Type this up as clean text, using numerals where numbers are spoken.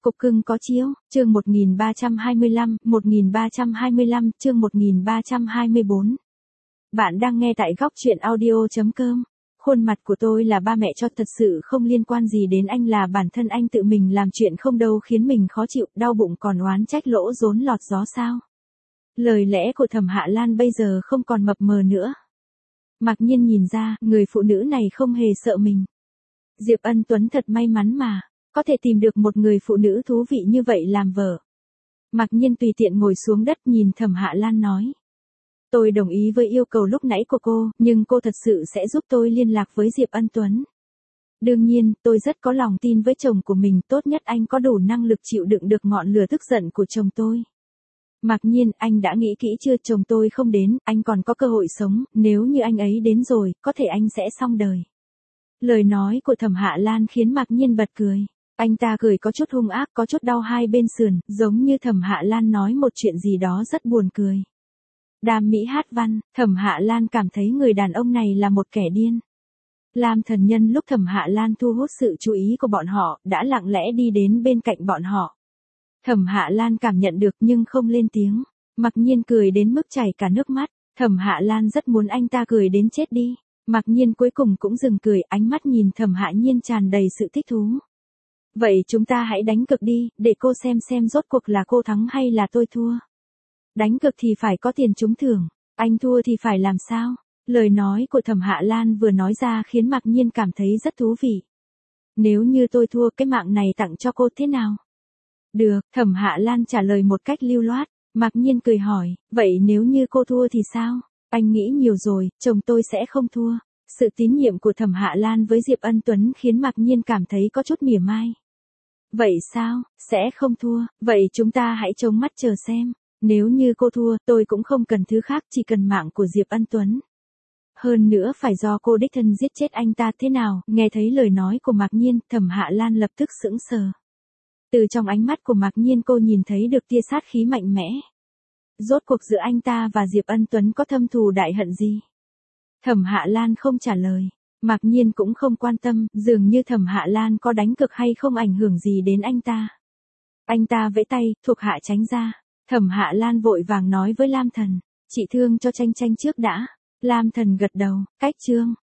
Cục cưng có chiếu, chương 1325, chương 1324. Bạn đang nghe tại góc truyện audio.com. Khuôn mặt của tôi là ba mẹ cho, thật sự không liên quan gì đến anh, là bản thân anh tự mình làm chuyện không đâu khiến mình khó chịu, đau bụng còn oán trách lỗ rốn lọt gió sao. Lời lẽ của Thẩm Hạ Lan bây giờ không còn mập mờ nữa. Mặc nhiên nhìn ra, người phụ nữ này không hề sợ mình. Diệp Ân Tuấn thật may mắn mà, có thể tìm được một người phụ nữ thú vị như vậy làm vợ. Mặc nhiên tùy tiện ngồi xuống đất nhìn Thẩm Hạ Lan nói. Tôi đồng ý với yêu cầu lúc nãy của cô, nhưng cô thật sự sẽ giúp tôi liên lạc với Diệp Ân Tuấn. Đương nhiên, tôi rất có lòng tin với chồng của mình, tốt nhất anh có đủ năng lực chịu đựng được ngọn lửa tức giận của chồng tôi. Mặc nhiên, anh đã nghĩ kỹ chưa? Chồng tôi không đến, anh còn có cơ hội sống, nếu như anh ấy đến rồi, có thể anh sẽ xong đời. Lời nói của Thẩm Hạ Lan khiến Mặc nhiên bật cười. Anh ta cười có chút hung ác, có chút đau hai bên sườn, giống như Thẩm Hạ Lan nói một chuyện gì đó rất buồn cười. Đam mỹ hát văn, Thẩm Hạ Lan cảm thấy người đàn ông này là một kẻ điên. Lam Thần Nhân lúc Thẩm Hạ Lan thu hút sự chú ý của bọn họ, đã lặng lẽ đi đến bên cạnh bọn họ. Thẩm Hạ Lan cảm nhận được nhưng không lên tiếng. Mặc nhiên cười đến mức chảy cả nước mắt. Thẩm Hạ Lan rất muốn anh ta cười đến chết đi. Mặc nhiên cuối cùng cũng dừng cười, ánh mắt nhìn Thẩm Hạ Nhiên tràn đầy sự thích thú. Vậy chúng ta hãy đánh cược đi, để cô xem rốt cuộc là cô thắng hay là tôi thua. Đánh cược thì phải có tiền trúng thưởng, anh thua thì phải làm sao? Lời nói của Thẩm Hạ Lan vừa nói ra khiến Mặc nhiên cảm thấy rất thú vị. Nếu như tôi thua, cái mạng này tặng cho cô thế nào? Được, Thẩm Hạ Lan trả lời một cách lưu loát. Mặc nhiên cười hỏi, vậy nếu như cô thua thì sao? Anh nghĩ nhiều rồi, chồng tôi sẽ không thua. Sự tín nhiệm của Thẩm Hạ Lan với Diệp Ân Tuấn khiến Mặc nhiên cảm thấy có chút mỉa mai. Vậy sao, sẽ không thua, vậy chúng ta hãy trông mắt chờ xem. Nếu như cô thua, tôi cũng không cần thứ khác, chỉ cần mạng của Diệp Ân Tuấn. Hơn nữa phải do cô đích thân giết chết anh ta thế nào? Nghe thấy lời nói của Mặc nhiên, Thẩm Hạ Lan lập tức sững sờ. Từ trong ánh mắt của Mặc nhiên cô nhìn thấy được tia sát khí mạnh mẽ. Rốt cuộc giữa anh ta và Diệp Ân Tuấn có thâm thù đại hận gì? Thẩm Hạ Lan không trả lời. Mặc nhiên cũng không quan tâm, dường như Thẩm Hạ Lan có đánh cược hay không ảnh hưởng gì đến anh ta. Anh ta vẫy tay, thuộc hạ tránh ra. Thẩm Hạ Lan vội vàng nói với Lam Thần, chị thương cho Tranh Tranh trước đã. Lam Thần gật đầu, cách chương.